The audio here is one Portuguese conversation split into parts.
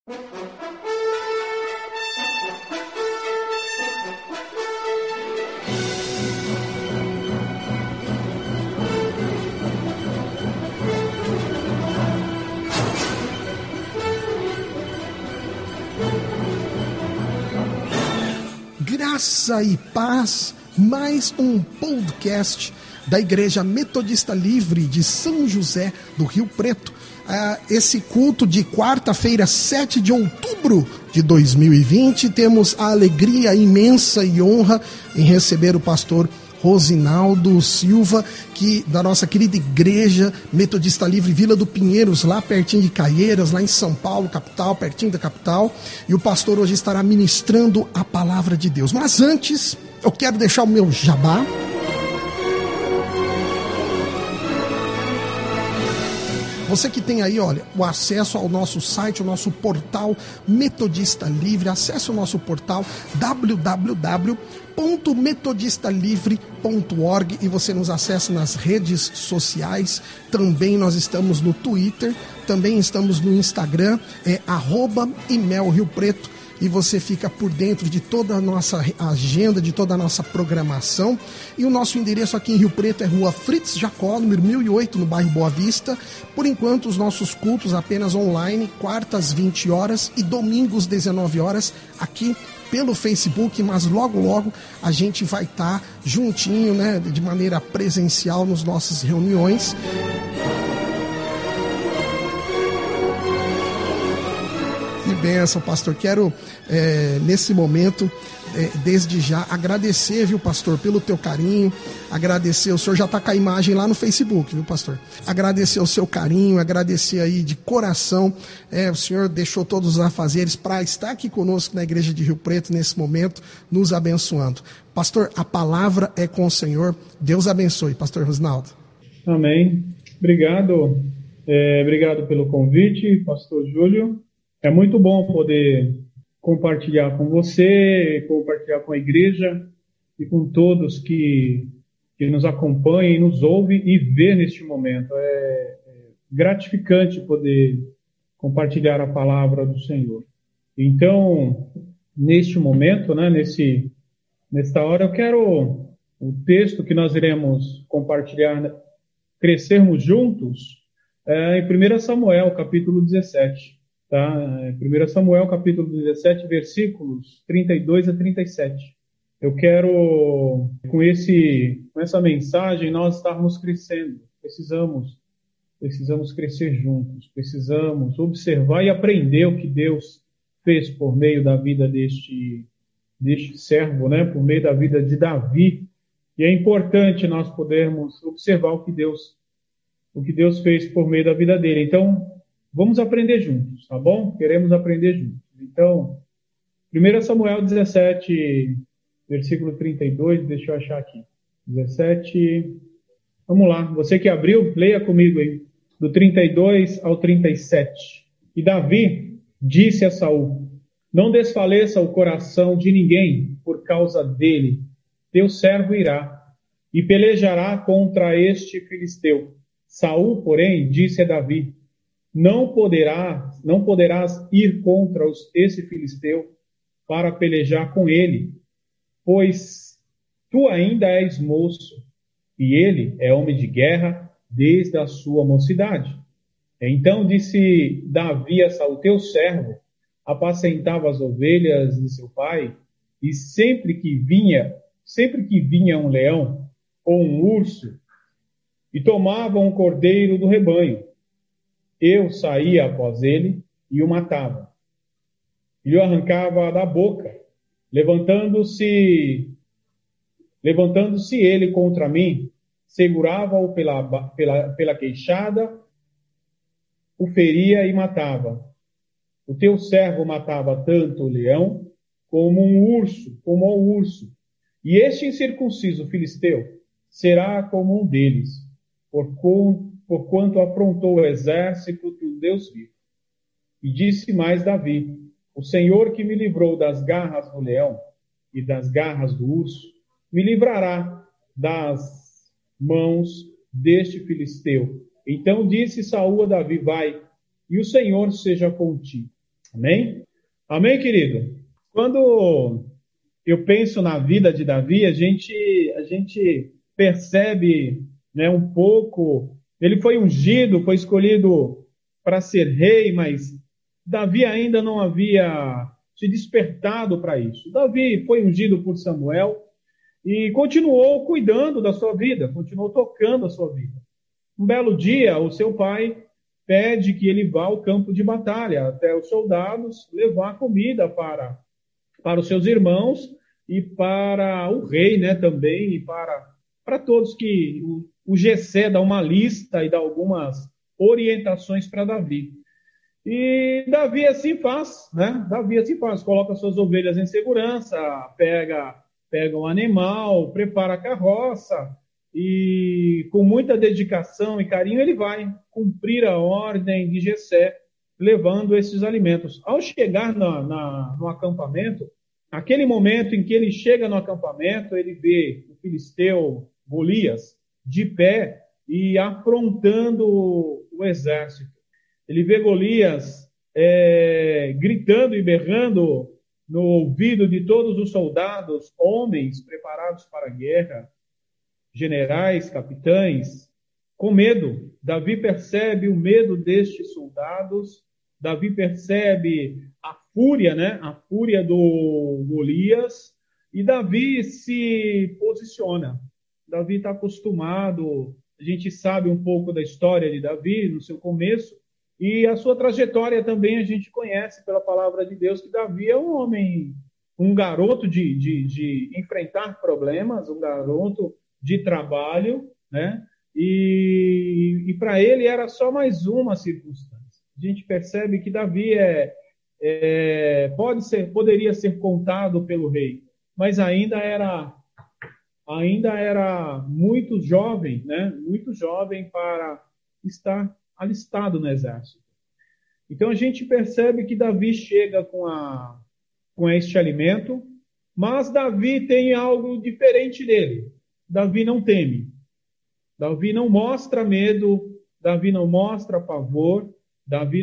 Graça e paz, mais um podcast da Igreja Metodista Livre de São José do Rio Preto. Esse culto de quarta-feira, 7 de outubro de 2020, temos a alegria imensa e honra em receber o pastor Rosinaldo Silva, da nossa querida Igreja Metodista Livre Vila do Pinheiros, lá pertinho de Caieiras, lá em São Paulo, capital, pertinho da capital. E o pastor hoje estará ministrando a palavra de Deus. Mas antes, eu quero deixar o meu jabá. Você que tem aí, olha, o acesso ao nosso site, o nosso portal Metodista Livre, acesse o nosso portal www.metodistalivre.org e você nos acessa nas redes sociais. Também nós estamos no Twitter, também estamos no Instagram, @imelriopreto. E você fica por dentro de toda a nossa agenda, de toda a nossa programação. E o nosso endereço aqui em Rio Preto é Rua Fritz Jacó, número 1008, no bairro Boa Vista. Por enquanto, os nossos cultos apenas online, quartas 20 horas e domingos 19 horas, aqui pelo Facebook, mas logo a gente vai estar juntinho, né, de maneira presencial nas nossas reuniões. Que bênção, pastor. Quero, nesse momento, desde já, agradecer, viu, pastor, pelo teu carinho, agradecer, o senhor já está com a imagem lá no Facebook, viu, pastor? Agradecer o seu carinho, agradecer aí de coração, o senhor deixou todos os afazeres para estar aqui conosco na Igreja de Rio Preto, nesse momento, nos abençoando. Pastor, a palavra é com o senhor, Deus abençoe, pastor Rosinaldo. Amém. Obrigado, obrigado pelo convite, pastor Júlio. É muito bom poder compartilhar com você, compartilhar com a igreja e com todos que nos acompanham, nos ouvem e vê neste momento. É gratificante poder compartilhar a palavra do Senhor. Então, neste momento, né, nesta hora, eu quero o texto que nós iremos compartilhar, crescermos juntos, em 1 Samuel, capítulo 17. Tá? 1 Samuel, capítulo 17, versículos 32 a 37. Eu quero, com essa mensagem, nós estarmos crescendo. Precisamos crescer juntos. Precisamos observar e aprender o que Deus fez por meio da vida deste servo, né? Por meio da vida de Davi. E é importante nós podermos observar o que Deus fez por meio da vida dele. Então, vamos aprender juntos, tá bom? Queremos aprender juntos. Então, 1 Samuel 17, versículo 32, deixa eu achar aqui. 17, vamos lá. Você que abriu, leia comigo aí. Do 32 ao 37. E Davi disse a Saul: não desfaleça o coração de ninguém por causa dele. Teu servo irá e pelejará contra este filisteu. Saul, porém, disse a Davi: não poderás ir contra esse filisteu para pelejar com ele, pois tu ainda és moço, e ele é homem de guerra desde a sua mocidade. Então disse Davi a Saul: teu servo apacentava as ovelhas de seu pai, e sempre que vinha um leão ou um urso, e tomava um cordeiro do rebanho, eu saía após ele e o matava. E o arrancava da boca, levantando-se ele contra mim, segurava-o pela queixada, o feria e matava. O teu servo matava tanto o leão como ao urso. E este incircunciso filisteu será como um deles, porquanto afrontou o exército do Deus vivo. E disse mais Davi: o Senhor que me livrou das garras do leão e das garras do urso, me livrará das mãos deste filisteu. Então disse Saul a Davi: vai, e o Senhor seja contigo. Amém? Amém, querido? Quando eu penso na vida de Davi, a gente percebe, né, um pouco. Ele foi ungido, foi escolhido para ser rei, mas Davi ainda não havia se despertado para isso. Davi foi ungido por Samuel e continuou cuidando da sua vida, continuou tocando a sua vida. Um belo dia, o seu pai pede que ele vá ao campo de batalha, até os soldados, levar comida para os seus irmãos e para o rei, né, também, e para todos que o Jessé dá uma lista e dá algumas orientações para Davi. E Davi assim faz, né? Davi assim faz, coloca suas ovelhas em segurança, pega um animal, prepara a carroça e com muita dedicação e carinho ele vai cumprir a ordem de Jessé, levando esses alimentos. Ao chegar no acampamento, aquele momento em que ele chega no acampamento, ele vê o filisteu Golias de pé e afrontando o exército. Ele vê Golias gritando e berrando no ouvido de todos os soldados, homens preparados para a guerra, generais, capitães, com medo. Davi percebe o medo destes soldados, Davi percebe a fúria, né? A fúria do Golias, e Davi se posiciona. Davi está acostumado, a gente sabe um pouco da história de Davi, no seu começo, e a sua trajetória também a gente conhece pela palavra de Deus, que Davi é um homem, um garoto de enfrentar problemas, um garoto de trabalho, né? E para ele era só mais uma circunstância. A gente percebe que Davi poderia ser contado pelo rei, mas ainda era muito jovem, né? Muito jovem para estar alistado no exército. Então a gente percebe que Davi chega com este alimento, mas Davi tem algo diferente dele. Davi não teme. Davi não mostra medo, Davi não mostra pavor, Davi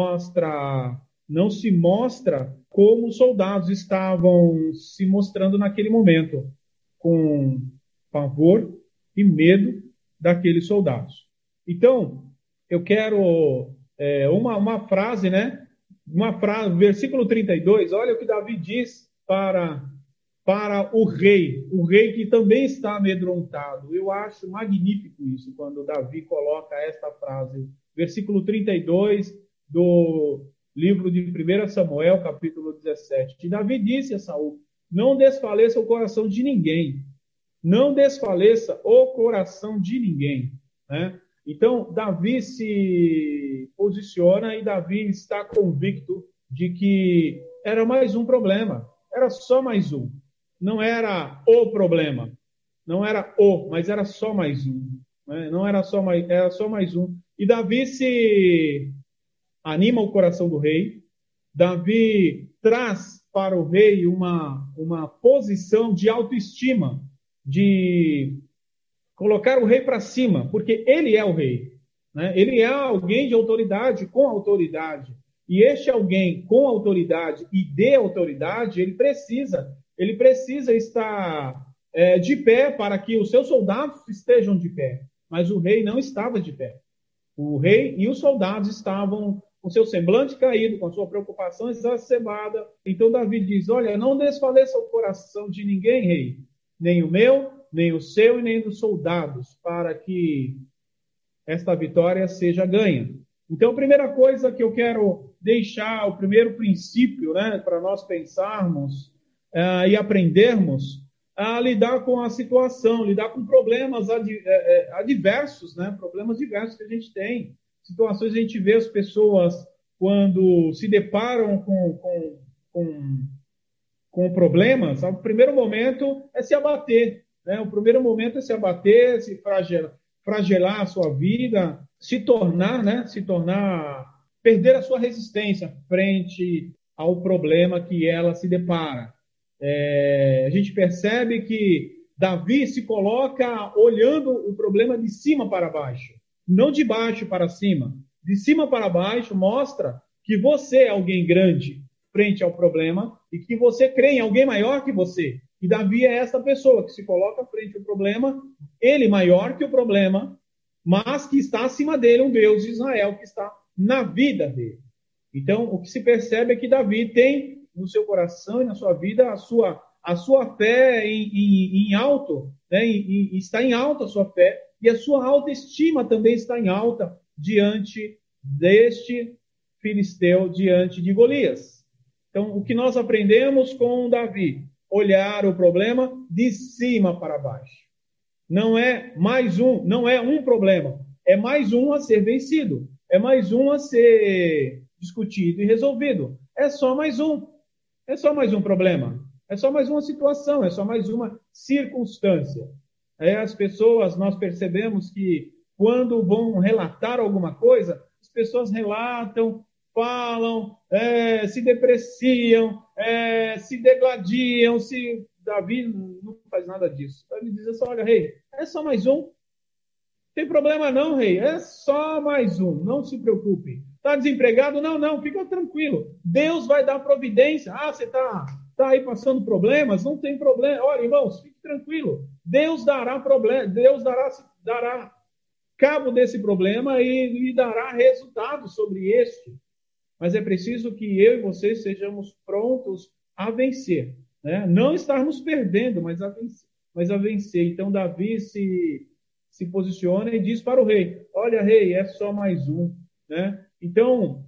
não se mostra como os soldados estavam se mostrando naquele momento, com pavor e medo daqueles soldados. Então, eu quero uma frase, né? Uma frase, versículo 32, olha o que Davi diz para o rei que também está amedrontado. Eu acho magnífico isso, quando Davi coloca esta frase. Versículo 32 do livro de 1 Samuel, capítulo 17. E Davi disse a Saul: não desfaleça o coração de ninguém. Não desfaleça o coração de ninguém, né? Então, Davi se posiciona e Davi está convicto de que era mais um problema. Era só mais um. Não era o problema. Não era mas era só mais um. Né? Não era só mais, era só mais um. E Davi se anima o coração do rei. Davi traz para o rei uma posição de autoestima, de colocar o rei para cima, porque ele é o rei, né? Ele é alguém de autoridade, com autoridade. E este alguém com autoridade e de autoridade, ele precisa estar de pé para que os seus soldados estejam de pé. Mas o rei não estava de pé. O rei e os soldados estavam com seu semblante caído, com a sua preocupação exacerbada. Então Davi diz: olha, não desfaleça o coração de ninguém, rei, nem o meu, nem o seu e nem dos soldados, para que esta vitória seja ganha. Então, a primeira coisa que eu quero deixar, o primeiro princípio, né, para nós pensarmos e aprendermos a lidar com a situação, lidar com problemas adversos, né, problemas diversos que a gente tem. Situações a gente vê as pessoas quando se deparam com problemas, o primeiro momento é se abater. Né? O primeiro momento é se abater, se fragelar a sua vida, se tornar, perder a sua resistência frente ao problema que ela se depara. A gente percebe que Davi se coloca olhando o problema de cima para baixo, não de baixo para cima. De cima para baixo mostra que você é alguém grande frente ao problema e que você crê em alguém maior que você. E Davi é essa pessoa que se coloca frente ao problema, ele maior que o problema, mas que está acima dele um Deus de Israel que está na vida dele. Então, o que se percebe é que Davi tem no seu coração e na sua vida a sua fé em alto, né? Está em alta a sua fé, e a sua autoestima também está em alta diante deste filisteu, diante de Golias. Então, o que nós aprendemos com Davi? Olhar o problema de cima para baixo. Não é um problema, é mais um a ser vencido, é mais um a ser discutido e resolvido. É só mais um problema, é só mais uma situação, é só mais uma circunstância. As pessoas, nós percebemos que quando vão relatar alguma coisa, as pessoas relatam, falam, se depreciam, se degladiam, Davi não faz nada disso. Davi diz assim, olha, rei, é só mais um. Não tem problema não, rei, é só mais um, não se preocupe. Está desempregado? Não, fica tranquilo. Deus vai dar providência. Você está aí passando problemas? Não tem problema. Olha, irmãos, fique tranquilo. Deus dará problema, Deus dará cabo desse problema e dará resultado sobre este. Mas é preciso que eu e você sejamos prontos a vencer. Né? Não estarmos perdendo, mas a vencer. Então, Davi se posiciona e diz para o rei, olha, rei, é só mais um. Né? Então,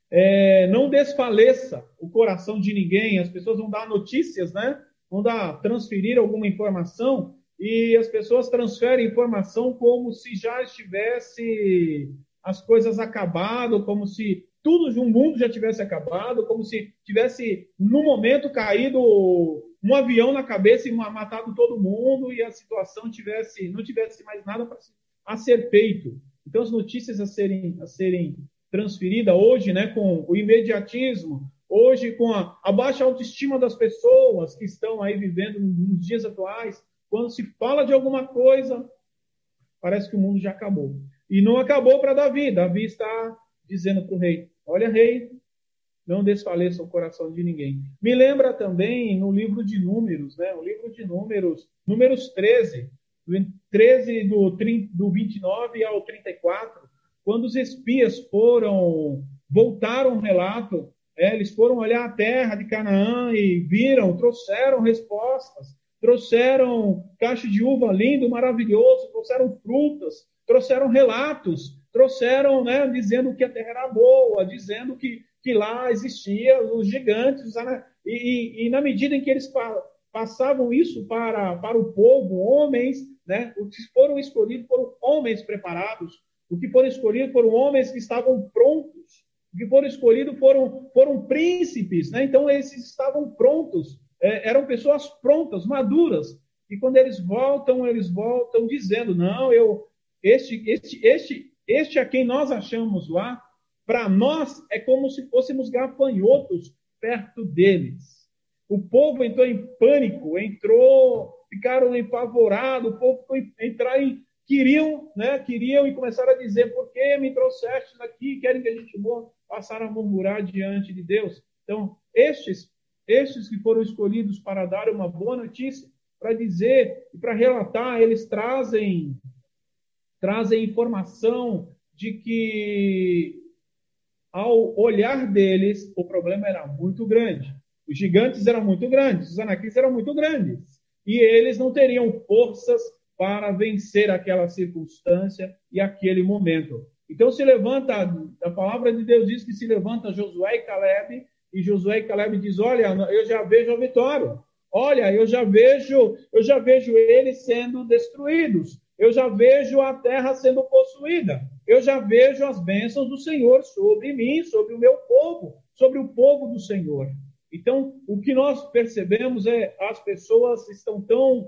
não desfaleça o coração de ninguém. As pessoas vão dar notícias, né? Vão transferir alguma informação e as pessoas transferem informação como se já estivesse as coisas acabado, como se tudo de um mundo já tivesse acabado, como se tivesse, no momento, caído um avião na cabeça e matado todo mundo e a situação não tivesse mais nada a ser feito. Então, as notícias a serem transferidas hoje, né, com o imediatismo, hoje com a baixa autoestima das pessoas que estão aí vivendo nos dias atuais, quando se fala de alguma coisa, parece que o mundo já acabou. E não acabou para Davi. Davi está dizendo para o rei, olha, rei, não desfaleça o coração de ninguém. Me lembra também no livro de Números, né? O livro de Números 13 do 29 ao 34, quando os espias voltaram um relato, eles foram olhar a terra de Canaã e trouxeram respostas, trouxeram cacho de uva lindo, maravilhoso, trouxeram frutas, trouxeram relatos, trouxeram, né, dizendo que a terra era boa, dizendo que lá existiam os gigantes, e na medida em que eles passavam isso para o povo, homens, né, os que foram escolhidos foram homens preparados, os que foram escolhidos foram homens que estavam prontos, os que foram escolhidos foram príncipes, né? Então esses estavam prontos, eram pessoas prontas, maduras, e quando eles voltam dizendo, não, este a quem nós achamos lá, para nós é como se fôssemos gafanhotos perto deles. O povo entrou em pânico, ficaram apavorados, o povo foi entrar em... Queriam e começaram a dizer, por que me trouxestes aqui? Querem que a gente morra? Passaram a murmurar diante de Deus. Então, estes que foram escolhidos para dar uma boa notícia, para dizer e para relatar, eles trazem informação de que, ao olhar deles, o problema era muito grande. Os gigantes eram muito grandes, os anaquitas eram muito grandes. E eles não teriam forças para vencer aquela circunstância e aquele momento. Então se levanta, a palavra de Deus diz que se levanta Josué e Caleb diz, olha, eu já vejo a vitória. Olha, eu já vejo eles sendo destruídos. Eu já vejo a terra sendo possuída. Eu já vejo as bênçãos do Senhor sobre mim, sobre o meu povo, sobre o povo do Senhor. Então, o que nós percebemos as pessoas estão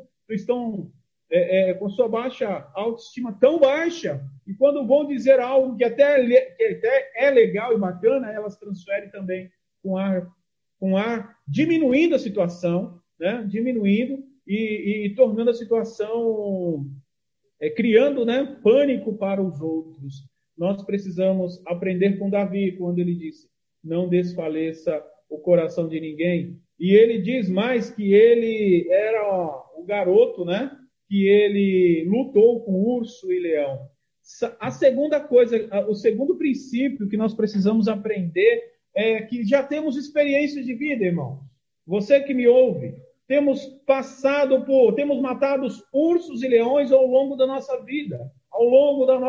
com sua baixa autoestima tão baixa, e quando vão dizer algo que até é legal e bacana, elas transferem também com ar diminuindo a situação, né? Diminuindo e tornando a situação, criando, né, pânico para os outros. Nós precisamos aprender com Davi, quando ele disse, não desfaleça o coração de ninguém. E ele diz mais que ele era o garoto, né? Que ele lutou com urso e leão. A segunda coisa, o segundo princípio que nós precisamos aprender é que já temos experiências de vida, irmão. Você que me ouve, temos matado ursos e leões ao longo da nossa vida, ao longo do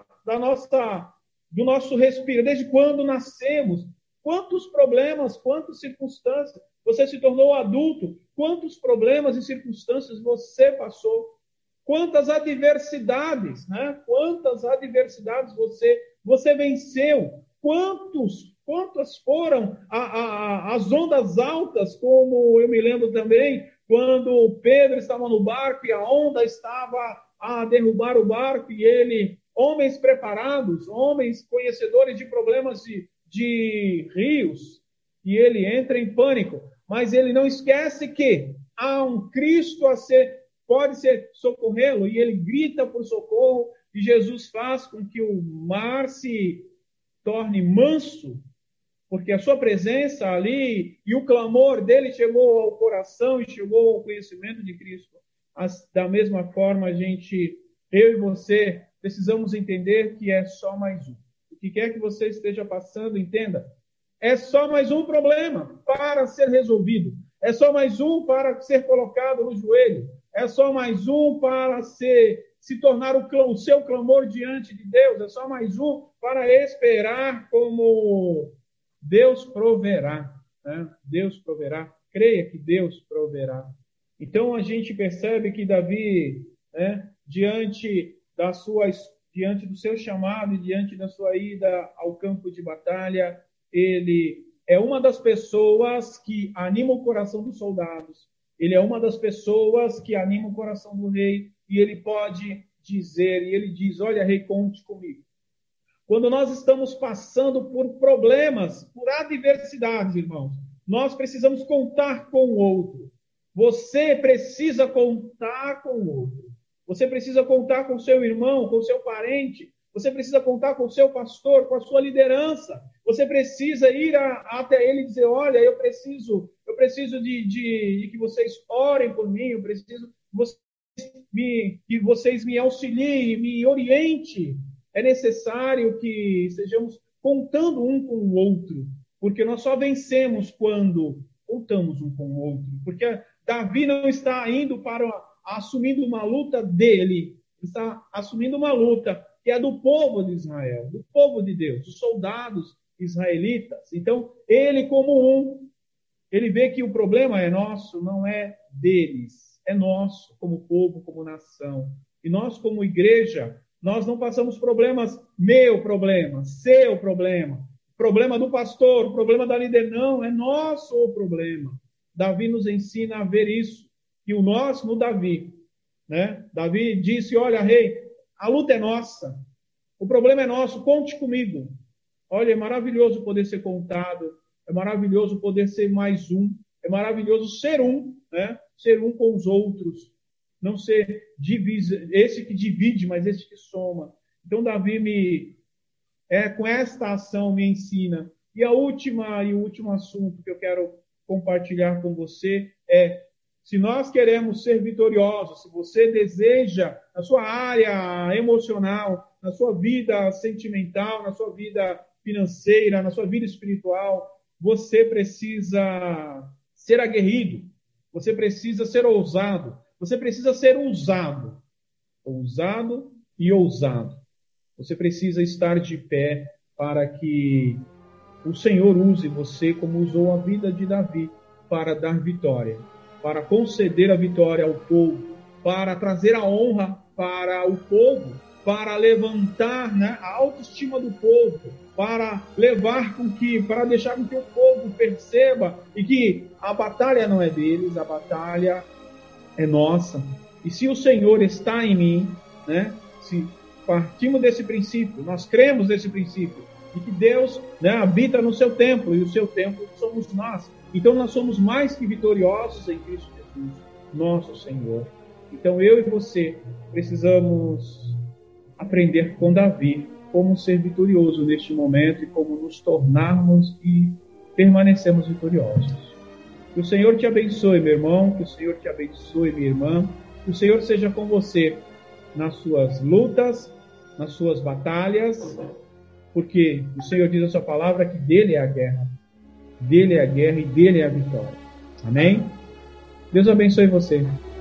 nosso respiro, desde quando nascemos. Quantos problemas, quantas circunstâncias, você se tornou adulto, quantos problemas e circunstâncias você passou, quantas adversidades, né? Quantas adversidades você venceu, quantas foram as ondas altas, como eu me lembro também, quando Pedro estava no barco e a onda estava a derrubar o barco e ele, homens preparados, homens conhecedores de problemas de rios, e ele entra em pânico, mas ele não esquece que há um Cristo pode ser socorrê-lo, e ele grita por socorro, e Jesus faz com que o mar se torne manso, porque a sua presença ali e o clamor dele chegou ao coração e chegou ao conhecimento de Cristo. Da mesma forma, eu e você, precisamos entender que é só mais um. O que quer que você esteja passando, entenda, é só mais um problema para ser resolvido. É só mais um para ser colocado no joelho. É só mais um para se tornar o seu clamor diante de Deus. É só mais um para esperar como Deus proverá. Né? Deus proverá. Creia que Deus proverá. Então a gente percebe que Davi, né, diante do seu chamado e diante da sua ida ao campo de batalha, ele é uma das pessoas que anima o coração dos soldados. Ele é uma das pessoas que anima o coração do rei. E ele pode dizer, e ele diz, olha, rei, conte comigo. Quando nós estamos passando por problemas, por adversidades, irmãos, nós precisamos contar com o outro. Você precisa contar com o outro. Você precisa contar com o seu irmão, com o seu parente. Você precisa contar com o seu pastor, com a sua liderança. Você precisa ir até ele e dizer, olha, eu preciso de que vocês orem por mim, eu preciso que vocês me auxiliem, me orientem. É necessário que estejamos contando um com o outro, porque nós só vencemos quando contamos um com o outro. Porque Davi não está indo assumindo uma luta dele, está assumindo uma luta que é do povo de Israel, do povo de Deus, dos soldados israelitas. Então, ele ele vê que o problema é nosso, não é deles, é nosso, como povo, como nação. E nós, como igreja, nós não passamos problemas, meu problema, seu problema do pastor, o problema da líder, não, é nosso o problema. Davi nos ensina a ver isso, e o nosso no Davi, né? Davi disse, olha, rei, a luta é nossa, o problema é nosso, conte comigo. Olha, é maravilhoso poder ser contado, é maravilhoso poder ser mais um, é maravilhoso ser um, né? Ser um com os outros, não ser esse que divide, mas esse que soma. Então, Davi com esta ação me ensina. E o último assunto que eu quero compartilhar com você é, se nós queremos ser vitoriosos, se você deseja, na sua área emocional, na sua vida sentimental, na sua vida financeira, na sua vida espiritual, você precisa ser aguerrido, você precisa ser ousado, você precisa ser ousado e ousado. Você precisa estar de pé para que o Senhor use você como usou a vida de Davi para dar vitória, para conceder a vitória ao povo, para trazer a honra para o povo, para levantar, né, a autoestima do povo, para deixar com que o povo perceba e que a batalha não é deles, a batalha é nossa. E se o Senhor está em mim, né, se partimos desse princípio, nós cremos nesse princípio, de que Deus, né, habita no seu templo, e o seu templo somos nós. Então nós somos mais que vitoriosos em Cristo Jesus, nosso Senhor. Então eu e você precisamos aprender com Davi como ser vitorioso neste momento e como nos tornarmos e permanecermos vitoriosos. Que o Senhor te abençoe, meu irmão, que o Senhor te abençoe, minha irmã, que o Senhor seja com você nas suas lutas, nas suas batalhas, porque o Senhor diz a sua palavra que dele é a guerra. Dele é a guerra e dele é a vitória. Amém? Deus abençoe você.